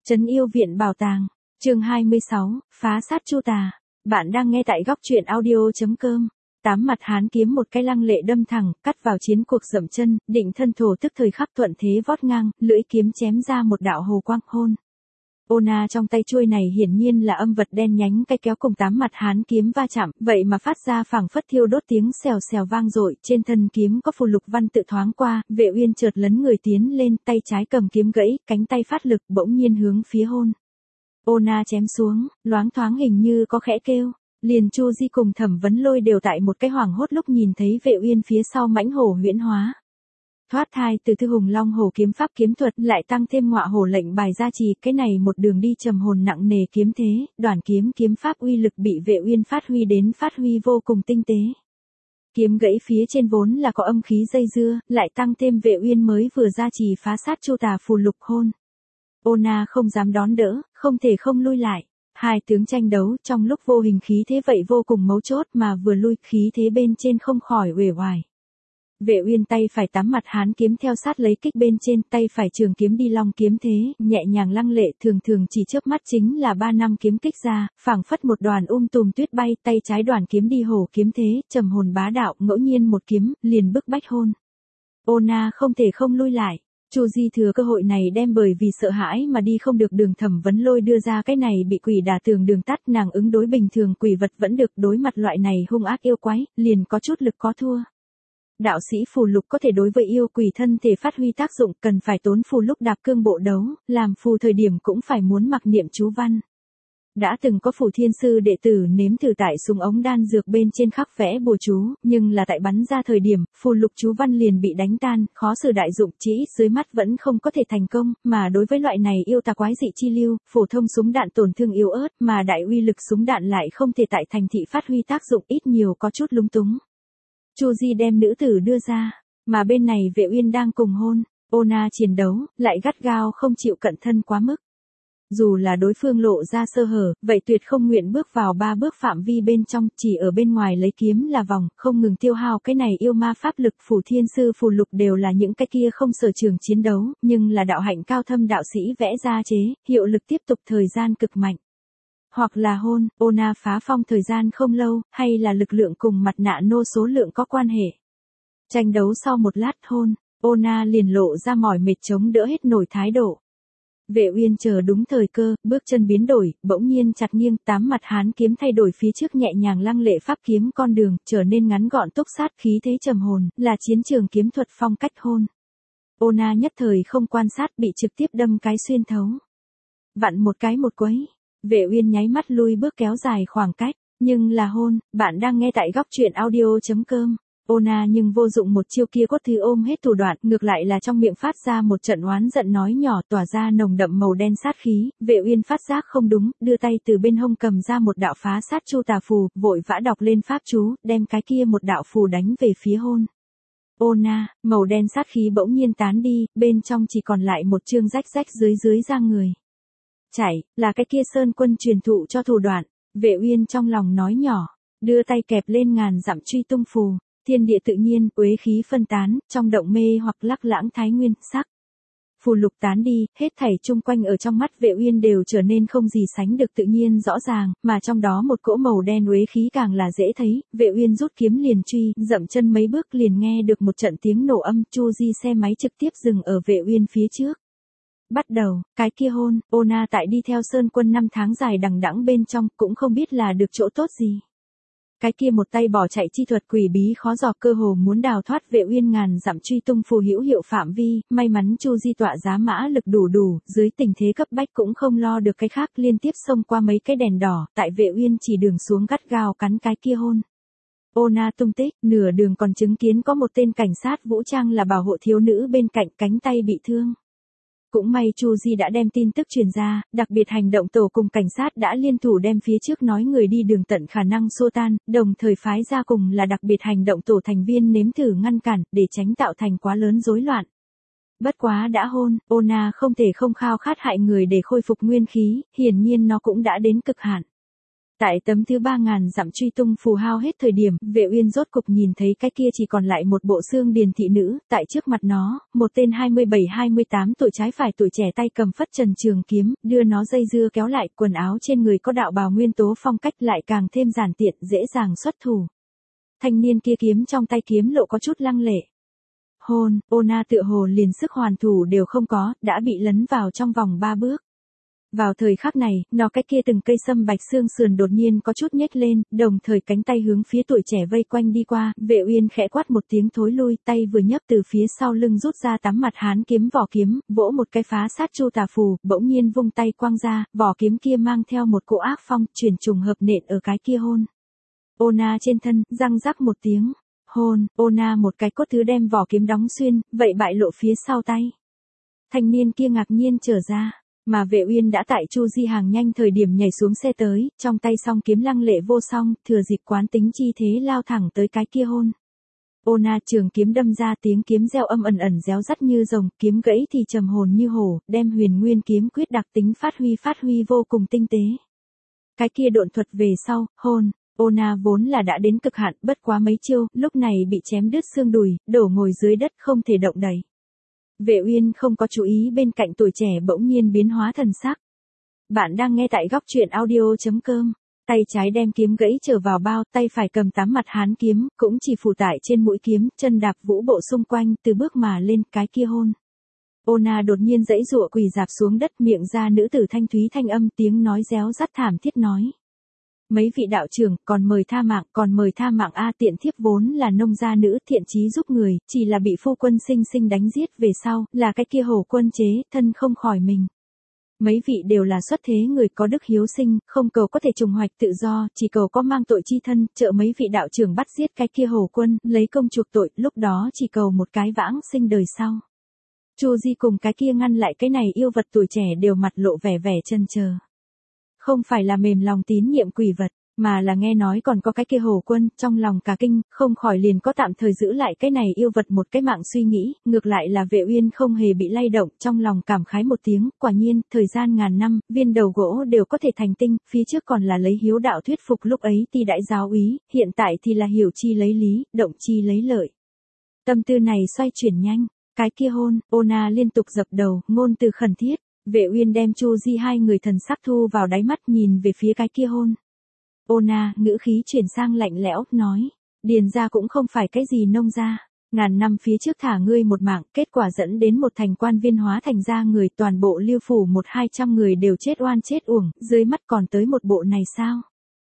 Trấn yêu viện bảo tàng, chương 26, phá sát Chu Tà. Bạn đang nghe tại góc truyện audio.com. Tám mặt hán kiếm một cái lăng lệ đâm thẳng, cắt vào chiến cuộc dậm chân, định thân thổ tức thời khắc thuận thế vót ngang, lưỡi kiếm chém ra một đạo hồ quang hôn. Ona trong tay chuôi này hiển nhiên là âm vật đen nhánh cái kéo cùng tám mặt hán kiếm va chạm, vậy mà phát ra phảng phất thiêu đốt tiếng xèo xèo vang dội, trên thân kiếm có phù lục văn tự thoáng qua, Vệ Uyên chợt lấn người tiến lên, tay trái cầm kiếm gãy, cánh tay phát lực bỗng nhiên hướng phía hôn. Ona chém xuống, loáng thoáng hình như có khẽ kêu. Liền Chu Di cùng Thẩm Vấn Lôi đều tại một cái hoảng hốt lúc nhìn thấy Vệ Uyên phía sau mãnh hổ huyễn hóa. Thoát thai từ Thư Hùng Long Hổ kiếm pháp kiếm thuật lại tăng thêm ngọa hổ lệnh bài gia trì, cái này một đường đi trầm hồn nặng nề kiếm thế, đoàn kiếm kiếm pháp uy lực bị Vệ Uyên phát huy vô cùng tinh tế. Kiếm gãy phía trên vốn là có âm khí dây dưa, lại tăng thêm Vệ Uyên mới vừa gia trì phá sát Chu Tà phù lục hôn. Ona không dám đón đỡ, không thể không lui lại. Hai tướng tranh đấu, trong lúc vô hình khí thế vậy vô cùng mấu chốt mà vừa lui khí thế bên trên không khỏi uể oải. Vệ Uyên tay phải tám mặt hán kiếm theo sát lấy kích bên trên, tay phải trường kiếm đi long kiếm thế, nhẹ nhàng lăng lệ, thường chỉ chớp mắt chính là 3 năm kiếm kích ra, phảng phất một đoàn tùm tuyết bay, tay trái đoàn kiếm đi hổ kiếm thế, trầm hồn bá đạo, ngẫu nhiên một kiếm, liền bức bách hôn. Ona không thể không lui lại. Chu Di thừa cơ hội này đem bởi vì sợ hãi mà đi không được đường Thẩm Vấn Lôi đưa ra cái này bị quỷ đả tường đường tắt, nàng ứng đối bình thường quỷ vật vẫn được, đối mặt loại này hung ác yêu quái, liền có chút lực có thua. Đạo sĩ phù lục có thể đối với yêu quỷ thân thể phát huy tác dụng, cần phải tốn phù lúc đạp cương bộ đấu, làm phù thời điểm cũng phải muốn mặc niệm chú văn. Đã từng có Phủ Thiên Sư đệ tử nếm thử tại súng ống đan dược bên trên khắc vẽ bùa chú, nhưng là tại bắn ra thời điểm, phù lục chú văn liền bị đánh tan, khó sử đại dụng, chỉ ít dưới mắt vẫn không có thể thành công, mà đối với loại này yêu tà quái dị chi lưu, phổ thông súng đạn tổn thương yếu ớt, mà đại uy lực súng đạn lại không thể tại thành thị phát huy tác dụng, ít nhiều có chút lúng túng. Chu Di đem nữ tử đưa ra, mà bên này Vệ Uyên đang cùng hôn, Ona chiến đấu, lại gắt gao không chịu cận thân quá mức. Dù là đối phương lộ ra sơ hở, vậy tuyệt không nguyện bước vào 3 bước phạm vi bên trong, chỉ ở bên ngoài lấy kiếm là vòng, không ngừng tiêu hao cái này yêu ma pháp lực. Phủ Thiên Sư phù lục đều là những cái kia không sở trường chiến đấu, nhưng là đạo hạnh cao thâm đạo sĩ vẽ ra chế, hiệu lực tiếp tục thời gian cực mạnh. Hoặc là hôn, Ona phá phong thời gian không lâu, hay là lực lượng cùng mặt nạ nô số lượng có quan hệ. Tranh đấu sau một lát hôn, Ona liền lộ ra mỏi mệt chống đỡ hết nổi thái độ. Vệ Uyên chờ đúng thời cơ, bước chân biến đổi, bỗng nhiên chặt nghiêng, tám mặt hán kiếm thay đổi phía trước nhẹ nhàng lăng lệ pháp kiếm con đường, trở nên ngắn gọn túc sát khí thế trầm hồn, là chiến trường kiếm thuật phong cách hôn. Ona nhất thời không quan sát bị trực tiếp đâm cái xuyên thấu. Vặn một cái một quấy. Vệ Uyên nháy mắt lui bước kéo dài khoảng cách, nhưng là hôn, bạn đang nghe tại góc truyện audio.com. Ona nhưng vô dụng một chiêu kia cốt thư ôm hết thủ đoạn, ngược lại là trong miệng phát ra một trận oán giận nói nhỏ tỏa ra nồng đậm màu đen sát khí. Vệ Uyên phát giác không đúng, đưa tay từ bên hông cầm ra một đạo phá sát Chu Tà phù, vội vã đọc lên pháp chú, đem cái kia một đạo phù đánh về phía hôn. Ona, màu đen sát khí bỗng nhiên tán đi, bên trong chỉ còn lại một chương rách dưới da người. Chạy, là cái kia Sơn Quân truyền thụ cho thủ đoạn. Vệ Uyên trong lòng nói nhỏ, đưa tay kẹp lên ngàn dặm truy tung phù. Thiên địa tự nhiên, uế khí phân tán, trong động mê hoặc lắc lãng thái nguyên, sắc. Phù lục tán đi, hết thảy chung quanh ở trong mắt Vệ Uyên đều trở nên không gì sánh được tự nhiên rõ ràng, mà trong đó một cỗ màu đen uế khí càng là dễ thấy. Vệ Uyên rút kiếm liền truy, dậm chân mấy bước liền nghe được một trận tiếng nổ âm. Chu Di xe máy trực tiếp dừng ở Vệ Uyên phía trước. Bắt đầu, cái kia hôn, Ona tại đi theo Sơn Quân 5 tháng dài đằng đẵng bên trong, cũng không biết là được chỗ tốt gì. Cái kia một tay bỏ chạy chi thuật quỷ bí khó dò, cơ hồ muốn đào thoát Vệ Uyên ngàn dặm truy tung phù hữu hiệu phạm vi, may mắn Chu Di tọa giá mã lực đủ, dưới tình thế cấp bách cũng không lo được cái khác, liên tiếp xông qua mấy cái đèn đỏ, tại Vệ Uyên chỉ đường xuống gắt gao cắn cái kia hôn. Ona tung tích, nửa đường còn chứng kiến có một tên cảnh sát vũ trang là bảo hộ thiếu nữ bên cạnh, cánh tay bị thương. Cũng may Chu Di đã đem tin tức truyền ra, đặc biệt hành động tổ cùng cảnh sát đã liên thủ đem phía trước nói người đi đường tận khả năng xô tan, đồng thời phái ra cùng là đặc biệt hành động tổ thành viên nếm thử ngăn cản, để tránh tạo thành quá lớn rối loạn. Bất quá đã hôn, Ona không thể không khao khát hại người để khôi phục nguyên khí, hiển nhiên nó cũng đã đến cực hạn. Tại tấm thứ 3000 dặm truy tung phù hao hết thời điểm, Vệ Uyên rốt cục nhìn thấy cái kia chỉ còn lại một bộ xương điền thị nữ, tại trước mặt nó, một tên 27-28 tuổi trái phải tuổi trẻ tay cầm phất trần trường kiếm, đưa nó dây dưa kéo lại, quần áo trên người có đạo bào nguyên tố phong cách lại càng thêm giản tiện, dễ dàng xuất thủ. Thanh niên kia kiếm trong tay kiếm lộ có chút lăng lệ. Hôn, Ona tựa hồ liền sức hoàn thủ đều không có, đã bị lấn vào trong vòng 3 bước. Vào thời khắc này, nó cái kia từng cây sâm bạch xương sườn đột nhiên có chút nhếch lên, đồng thời cánh tay hướng phía tuổi trẻ vây quanh đi qua, Vệ Uyên khẽ quát một tiếng thối lui, tay vừa nhấc từ phía sau lưng rút ra tắm mặt hán kiếm vỏ kiếm, vỗ một cái phá sát chu tà phù, bỗng nhiên vung tay quăng ra, vỏ kiếm kia mang theo một cỗ ác phong, chuyển trùng hợp nện ở cái kia hôn. Ona trên thân, răng rắc một tiếng. Hôn, Ona một cái cốt thứ đem vỏ kiếm đóng xuyên, vậy bại lộ phía sau tay. Thanh niên kia ngạc nhiên trở ra, mà Vệ Uyên đã tại Chu Di hàng nhanh thời điểm nhảy xuống xe tới, trong tay song kiếm lăng lệ vô song, thừa dịp quán tính chi thế lao thẳng tới cái kia hôn. Ona trường kiếm đâm ra tiếng kiếm reo âm ẩn ẩn réo rắt như rồng, kiếm gãy thì trầm hồn như hổ, đem huyền nguyên kiếm quyết đặc tính phát huy vô cùng tinh tế. Cái kia độn thuật về sau, hôn. Ona vốn là đã đến cực hạn, bất quá mấy chiêu, lúc này bị chém đứt xương đùi, đổ ngồi dưới đất không thể động đậy. Vệ Uyên không có chú ý bên cạnh tuổi trẻ bỗng nhiên biến hóa thần sắc. Bạn đang nghe tại góc truyện audio.com. Tay trái đem kiếm gãy trở vào bao, tay phải cầm tám mặt hán kiếm, cũng chỉ phủ tại trên mũi kiếm, chân đạp vũ bộ xung quanh, từ bước mà lên cái kia hôn. Ona đột nhiên giãy giụa quỳ rạp xuống đất, miệng ra nữ tử thanh thúy thanh âm, tiếng nói réo rắt thảm thiết nói. Mấy vị đạo trưởng, còn mời tha mạng a, tiện thiếp vốn là nông gia nữ, thiện chí giúp người, chỉ là bị phu quân sinh sinh đánh giết, về sau, là cái kia hổ quân chế, thân không khỏi mình. Mấy vị đều là xuất thế người có đức hiếu sinh, không cầu có thể trùng hoạch tự do, chỉ cầu có mang tội chi thân, trợ mấy vị đạo trưởng bắt giết cái kia hổ quân, lấy công chuộc tội, lúc đó chỉ cầu một cái vãng sinh đời sau. Chu Di cùng cái kia ngăn lại cái này yêu vật tuổi trẻ đều mặt lộ vẻ chần chờ. Không phải là mềm lòng tín nhiệm quỷ vật, mà là nghe nói còn có cái kia hổ quân, trong lòng cả kinh, không khỏi liền có tạm thời giữ lại cái này yêu vật một cái mạng suy nghĩ, ngược lại là Vệ Uyên không hề bị lay động, trong lòng cảm khái một tiếng, quả nhiên, thời gian ngàn năm, viên đầu gỗ đều có thể thành tinh, phía trước còn là lấy hiếu đạo thuyết phục lúc ấy thì đại giáo úy, hiện tại thì là hiểu chi lấy lý, động chi lấy lợi. Tâm tư này xoay chuyển nhanh, cái kia hôn, Ona liên tục dập đầu, ngôn từ khẩn thiết. Vệ Uyên đem Chu Di hai người thần sắc thu vào đáy mắt, nhìn về phía cái kia hôn. Ona, ngữ khí chuyển sang lạnh lẽo, nói, điền gia cũng không phải cái gì nông gia, ngàn năm phía trước thả ngươi một mạng, kết quả dẫn đến một thành quan viên hóa thành ra người, toàn bộ Liêu phủ 100-200 người đều chết oan chết uổng, dưới mắt còn tới một bộ này sao?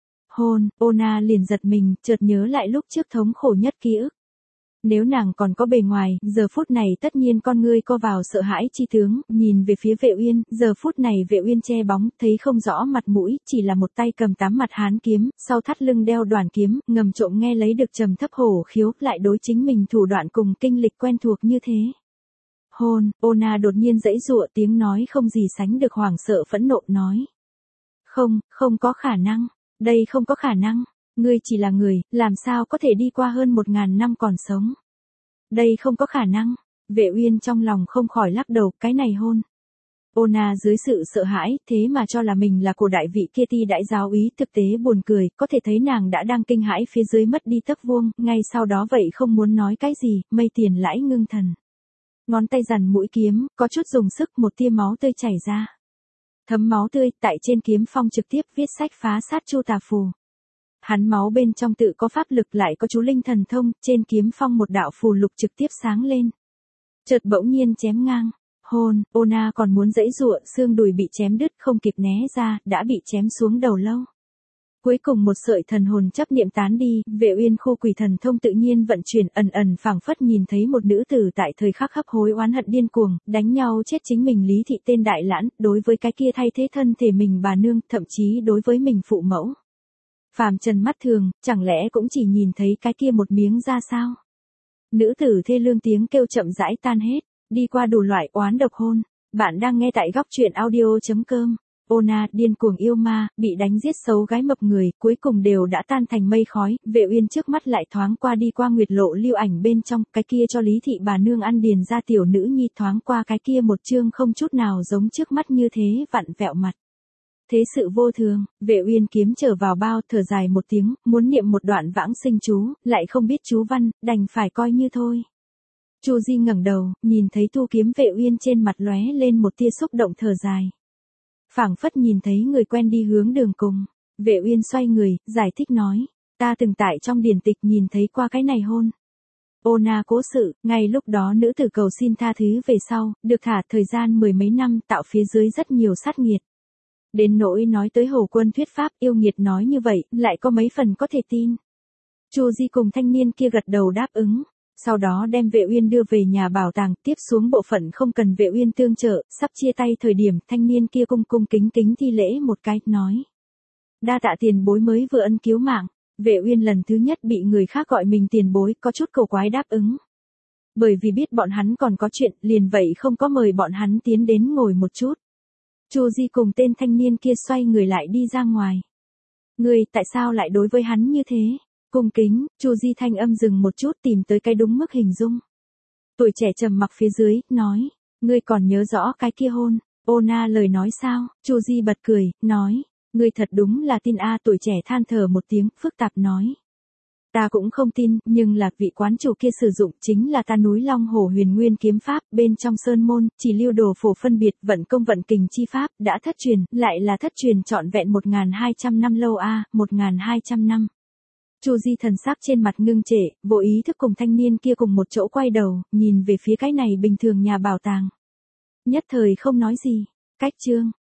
Hôn, Ona liền giật mình, chợt nhớ lại lúc trước thống khổ nhất ký ức. Nếu nàng còn có bề ngoài, giờ phút này tất nhiên con ngươi co vào sợ hãi chi tướng, nhìn về phía Vệ Uyên, giờ phút này Vệ Uyên che bóng, thấy không rõ mặt mũi, chỉ là một tay cầm tám mặt hán kiếm, sau thắt lưng đeo đoàn kiếm, ngầm trộm nghe lấy được trầm thấp hổ khiếu, lại đối chính mình thủ đoạn cùng kinh lịch quen thuộc như thế. Hôn, Ona đột nhiên giãy giụa, tiếng nói không gì sánh được hoảng sợ phẫn nộ, nói. Không có khả năng, đây không có khả năng. Ngươi chỉ là người, làm sao có thể đi qua hơn 1000 năm còn sống? Đây không có khả năng. Vệ Uyên trong lòng không khỏi lắc đầu, cái này hôn. Ona dưới sự sợ hãi, thế mà cho là mình là cổ đại vị kia ti đại giáo úy, thực tế buồn cười, có thể thấy nàng đã đang kinh hãi phía dưới mất đi tấc vuông, ngay sau đó vậy không muốn nói cái gì, mây tiền lãi ngưng thần. Ngón tay dằn mũi kiếm, có chút dùng sức, một tia máu tươi chảy ra. Thấm máu tươi, tại trên kiếm phong trực tiếp viết sách phá sát chu tà phù. Hắn máu bên trong tự có pháp lực, lại có chú linh thần thông, trên kiếm phong một đạo phù lục trực tiếp sáng lên. Chợt bỗng nhiên chém ngang. Hôn, Ona còn muốn giãy giụa, xương đùi bị chém đứt không kịp né ra, đã bị chém xuống đầu lâu. Cuối cùng một sợi thần hồn chấp niệm tán đi, Vệ Uyên khu quỷ thần thông tự nhiên vận chuyển, ẩn phảng phất nhìn thấy một nữ tử tại thời khắc hấp hối oán hận điên cuồng, đánh nhau chết chính mình Lý Thị tên đại lãn, đối với cái kia thay thế thân thể mình bà nương, thậm chí đối với mình phụ mẫu. Phàm trần mắt thường, chẳng lẽ cũng chỉ nhìn thấy cái kia một miếng da sao? Nữ tử thê lương tiếng kêu chậm rãi tan hết, đi qua đủ loại oán độc hôn. Bạn đang nghe tại góc truyện audio.com. Ona, điên cuồng yêu ma, bị đánh giết xấu gái mập người, cuối cùng đều đã tan thành mây khói. Vệ Uyên trước mắt lại thoáng qua đi qua nguyệt lộ lưu ảnh bên trong, cái kia cho Lý Thị bà nương ăn điền ra tiểu nữ nhi, thoáng qua cái kia một chương không chút nào giống trước mắt như thế vặn vẹo mặt. Thế sự vô thường, Vệ Uyên kiếm trở vào bao, thở dài một tiếng, muốn niệm một đoạn vãng sinh chú, lại không biết chú văn, đành phải coi như thôi. Chu Di ngẩng đầu, nhìn thấy thu kiếm Vệ Uyên trên mặt lóe lên một tia xúc động thở dài. Phảng phất nhìn thấy người quen đi hướng đường cùng. Vệ Uyên xoay người, giải thích nói, ta từng tại trong điển tịch nhìn thấy qua cái này hôn. Ô Na cố sự, ngay lúc đó nữ tử cầu xin tha thứ về sau, được thả thời gian mười mấy năm tạo phía dưới rất nhiều sát nghiệt. Đến nỗi nói tới Hồ Quân thuyết pháp yêu nghiệt nói như vậy, lại có mấy phần có thể tin. Chu Di cùng thanh niên kia gật đầu đáp ứng. Sau đó đem Vệ Uyên đưa về nhà bảo tàng, tiếp xuống bộ phận không cần Vệ Uyên tương trợ, sắp chia tay thời điểm thanh niên kia cung cung kính kính thi lễ một cái, nói. Đa tạ tiền bối mới vừa ân cứu mạng. Vệ Uyên lần thứ nhất bị người khác gọi mình tiền bối, có chút cầu quái đáp ứng. Bởi vì biết bọn hắn còn có chuyện, liền vậy không có mời bọn hắn tiến đến ngồi một chút. Chu Di cùng tên thanh niên kia xoay người lại đi ra ngoài. Ngươi, tại sao lại đối với hắn như thế? Cung kính, Chu Di thanh âm dừng một chút tìm tới cái đúng mức hình dung. Tuổi trẻ trầm mặc phía dưới, nói, ngươi còn nhớ rõ cái kia hôn, Ô Na lời nói sao? Chu Di bật cười, nói, ngươi thật đúng là tin a. Tuổi trẻ than thở một tiếng, phức tạp nói. Ta cũng không tin, nhưng là vị quán chủ kia sử dụng chính là ta núi Long Hổ Huyền Nguyên kiếm pháp, bên trong sơn môn, chỉ lưu đồ phổ phân biệt, vận công vận kình chi pháp, đã thất truyền, lại là thất truyền trọn vẹn 1200 năm lâu a, 1200 năm. Chu Di thần sắc trên mặt ngưng trệ, vô ý thức cùng thanh niên kia cùng một chỗ quay đầu, nhìn về phía cái này bình thường nhà bảo tàng. Nhất thời không nói gì. Cách chương